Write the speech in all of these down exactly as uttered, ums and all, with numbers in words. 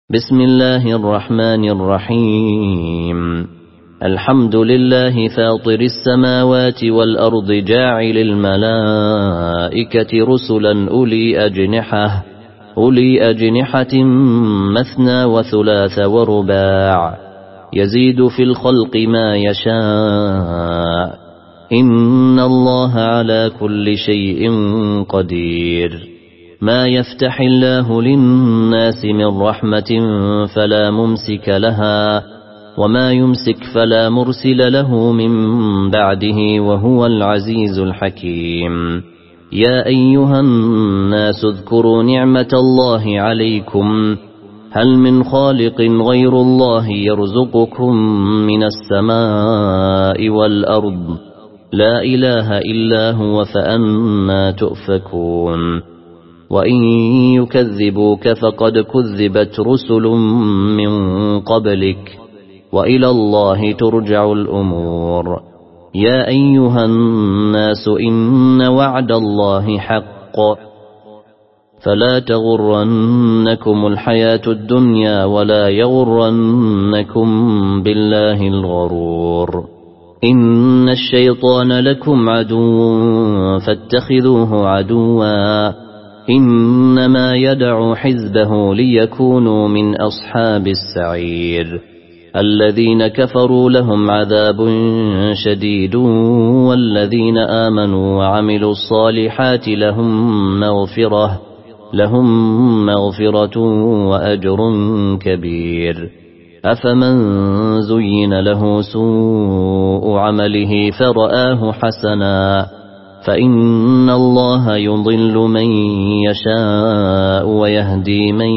بسم الله الرحمن الرحيم. الحمد لله فاطر السماوات والأرض جاعل الملائكة رسلا أولي أجنحة أولي أجنحة مثنى وثلاث ورباع يزيد في الخلق ما يشاء إن الله على كل شيء قدير. ما يفتح الله للناس من رحمة فلا ممسك لها وما يمسك فلا مرسل له من بعده وهو العزيز الحكيم. يا أيها الناس اذكروا نعمة الله عليكم هل من خالق غير الله يرزقكم من السماء والأرض لا إله إلا هو فأنى تؤفكون. وإن يكذبوك فقد كذبت رسل من قبلك وإلى الله ترجع الأمور. يا أيها الناس إن وعد الله حق فلا تغرنكم الحياة الدنيا ولا يغرنكم بالله الغرور. إن الشيطان لكم عدو فاتخذوه عدوا إنما يدعو حزبه ليكونوا من أصحاب السعير. الذين كفروا لهم عذاب شديد والذين آمنوا وعملوا الصالحات لهم مغفرة لهم مغفرة وأجر كبير. أفمن زين له سوء عمله فرآه حسنا فإن الله يضل من يشاء ويهدي من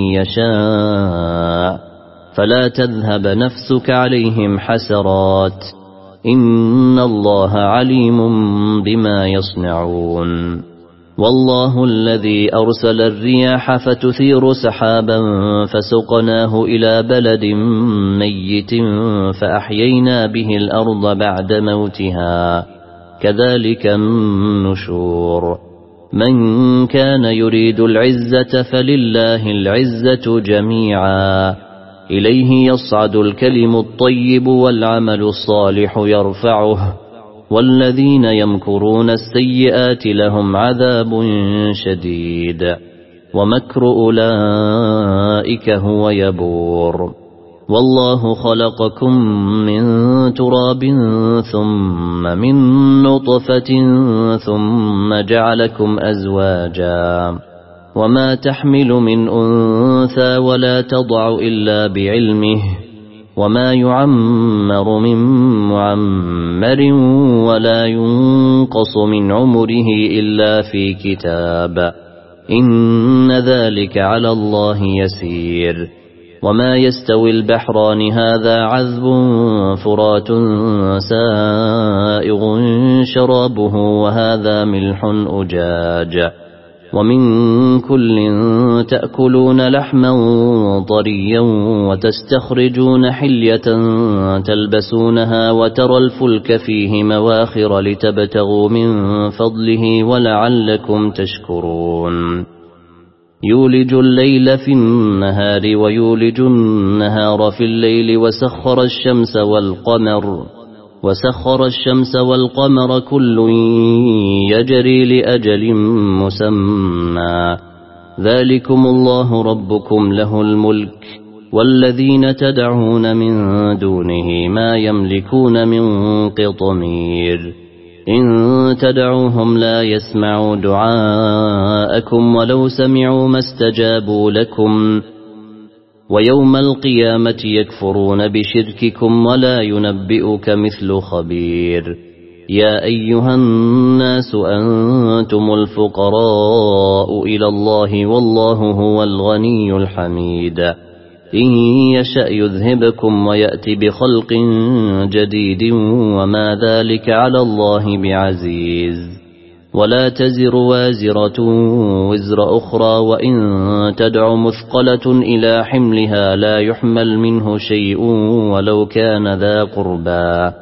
يشاء فلا تذهب نفسك عليهم حسرات إن الله عليم بما يصنعون. والله الذي أرسل الرياح فتثير سحابا فسقناه إلى بلد ميت فأحيينا به الأرض بعد موتها كذلك النشور. من كان يريد العزة فلله العزة جميعا إليه يصعد الكلم الطيب والعمل الصالح يرفعه والذين يمكرون السيئات لهم عذاب شديد ومكر أولئك هو يبور. والله خلقكم من تراب ثم من نطفة ثم جعلكم أزواجا وما تحمل من أنثى ولا تضع إلا بعلمه وما يعمر من معمر ولا ينقص من عمره إلا في كتاب إن ذلك على الله يسير. وما يستوي البحران هذا عذب فرات سائغ شرابه وهذا ملح أجاج ومن كل تأكلون لحما طريا وتستخرجون حلية تلبسونها وترى الفلك فيه مواخر لتبتغوا من فضله ولعلكم تشكرون. يولج الليل في النهار ويولج النهار في الليل وسخر الشمس والقمر وسخر الشمس والقمر كل يجري لأجل مسمى ذلكم الله ربكم له الملك والذين تدعون من دونه ما يملكون من قطمير. إن تدعوهم لا يسمعوا دعاءكم ولو سمعوا ما استجابوا لكم ويوم القيامة يكفرون بشرككم ولا ينبئك مثل خبير. يا أيها الناس أنتم الفقراء إلى الله والله هو الغني الحميد. إن يشأ يذهبكم ويأتي بخلق جديد وما ذلك على الله بعزيز. ولا تزر وازرة وزر أخرى وإن تدع مثقلة إلى حملها لا يحمل منه شيء ولو كان ذا قربى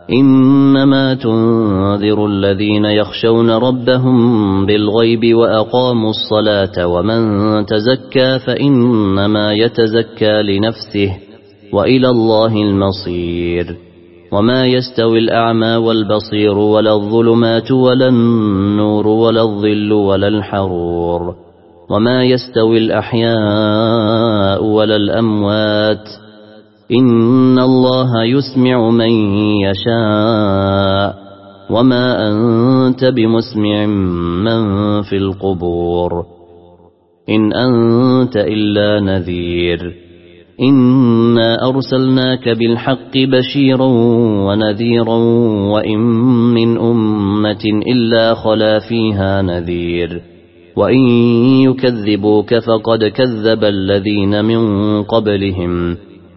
إنما تنذر الذين يخشون ربهم بالغيب وأقاموا الصلاة ومن تزكى فإنما يتزكى لنفسه وإلى الله المصير وما يستوي الأعمى والبصير ولا الظلمات ولا النور ولا الظل ولا الحرور وما يستوي الأحياء ولا الأموات إن الله يسمع من يشاء وما أنت بمسمع من في القبور إن أنت إلا نذير إنا أرسلناك بالحق بشيرا ونذيرا وإن من أمة إلا خلا فيها نذير وإن يكذبوك فقد كذب الذين من قبلهم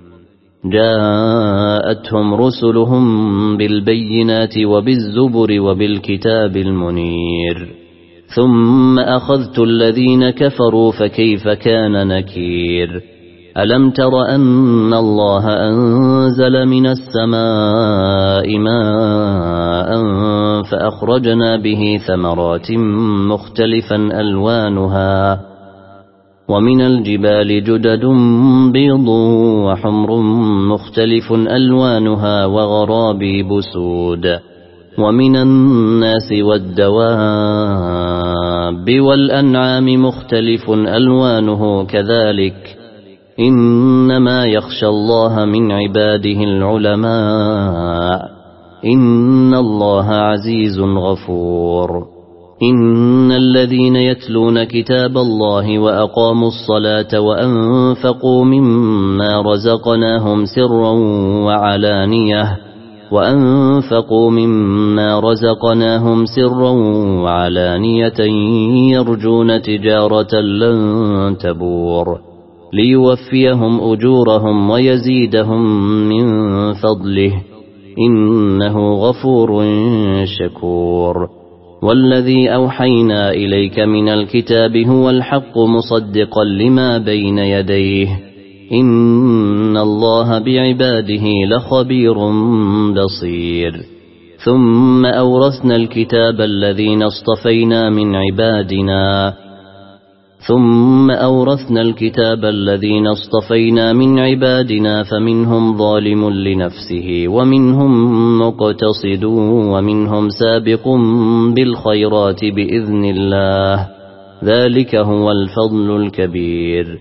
جاءتهم رسلهم بالبينات وبالزبر وبالكتاب المنير ثم أخذت الذين كفروا فكيف كان نكير ألم تر أن الله أنزل من السماء ماء فأخرجنا به ثمرات مختلفا ألوانها ومن الجبال جدد بيض وحمر مختلف ألوانها وغرابيب سود ومن الناس والدواب والأنعام مختلف ألوانه كذلك إنما يخشى الله من عباده العلماء إن الله عزيز غفور إن الذين يتلون كتاب الله وأقاموا الصلاة وأنفقوا مما رزقناهم سرا وعلانية وأنفقوا مما رزقناهم سرا وعلانية يرجون تجارة لن تبور ليوفيهم أجورهم ويزيدهم من فضله إنه غفور شكور والذي أوحينا إليك من الكتاب هو الحق مصدقا لما بين يديه إن الله بعباده لخبير بصير ثم أورثنا الكتاب الذين اصطفينا من عبادنا ثم أورثنا الكتاب الذين اصطفينا من عبادنا فمنهم ظالم لنفسه ومنهم مقتصد ومنهم سابق بالخيرات بإذن الله ذلك هو الفضل الكبير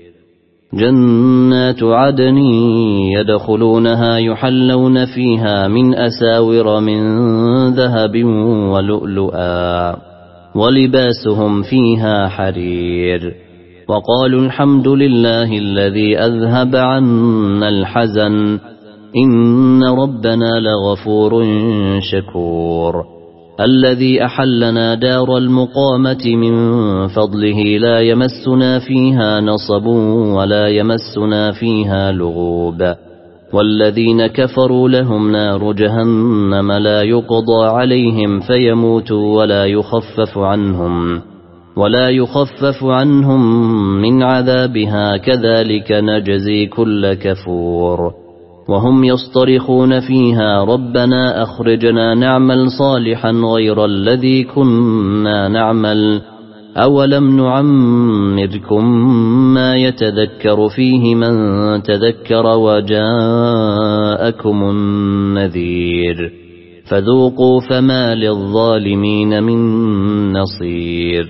جنات عدن يدخلونها يحلون فيها من أساور من ذهب ولؤلؤا ولباسهم فيها حرير وقالوا الحمد لله الذي أذهب عنا الحزن إن ربنا لغفور شكور الذي أحلنا دار المقامة من فضله لا يمسنا فيها نصب ولا يمسنا فيها لغوب والذين كفروا لهم نار جهنم لا يقضى عليهم فيموتوا ولا يخفف عنهم ولا يخفف عنهم من عذابها كذلك نجزي كل كفور وهم يصطرخون فيها ربنا أخرجنا نعمل صالحا غير الذي كنا نعمل أولم نعمركم ما يتذكر فيه من تذكر وجاءكم النذير فذوقوا فما للظالمين من نصير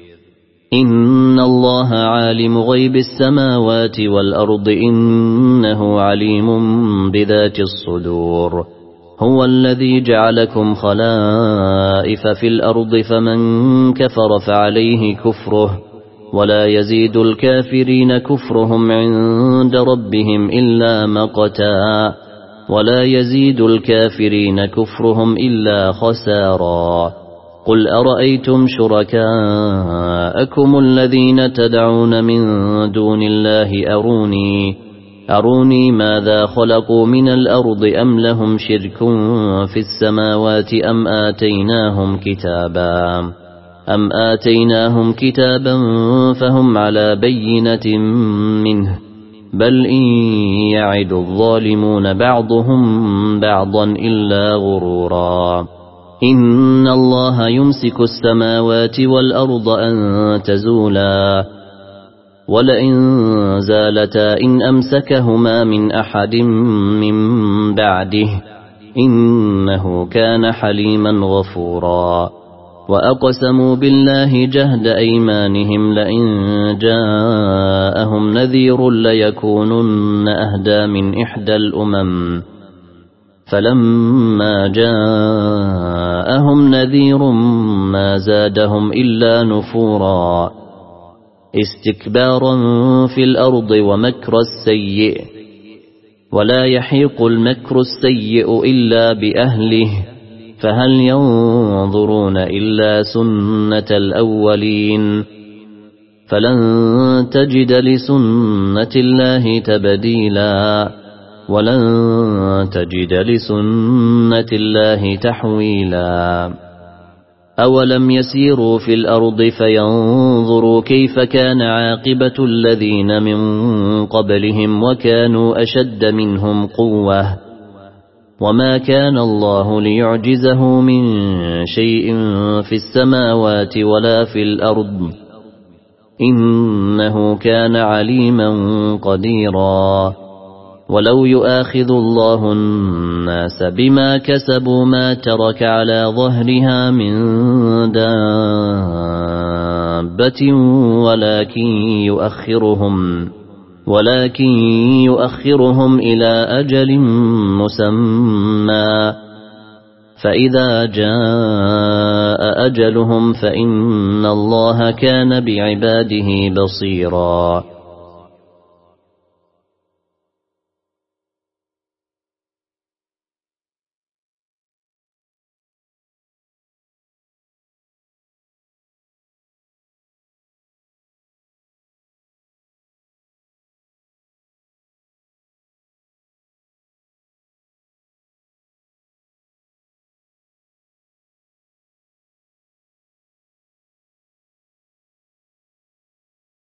إن الله عالم غيب السماوات والأرض إنه عليم بذات الصدور هو الذي جعلكم خلائف في الأرض فمن كفر فعليه كفره ولا يزيد الكافرين كفرهم عند ربهم إلا مقتا ولا يزيد الكافرين كفرهم إلا خسارا قل أرأيتم شركاءكم الذين تدعون من دون الله أروني أروني ماذا خلقوا من الأرض أم لهم شرك في السماوات أم آتيناهم كتابا أم آتيناهم كتابا فهم على بينة منه بل إن يعد الظالمون بعضهم بعضا إلا غرورا إن الله يمسك السماوات والأرض أن تزولا ولئن زالتا إن أمسكهما من أحد من بعده إنه كان حليما غفورا وأقسموا بالله جهد أيمانهم لئن جاءهم نذير ليكونن أهدى من إحدى الأمم فلما جاءهم نذير ما زادهم إلا نفورا استكبارا في الأرض ومكر السيء ولا يحيق المكر السيء إلا بأهله فهل ينظرون إلا سنة الأولين فلن تجد لسنة الله تبديلا ولن تجد لسنة الله تحويلا أولم يسيروا في الأرض فينظروا كيف كان عاقبة الذين من قبلهم وكانوا أشد منهم قوة وما كان الله ليعجزه من شيء في السماوات ولا في الأرض إنه كان عليما قديرا ولو يؤاخذ الله الناس بما كسبوا ما ترك على ظهرها من دابة ولكن يؤخرهم ولكن يؤخرهم إلى أجل مسمى فإذا جاء أجلهم فإن الله كان بعباده بصيرا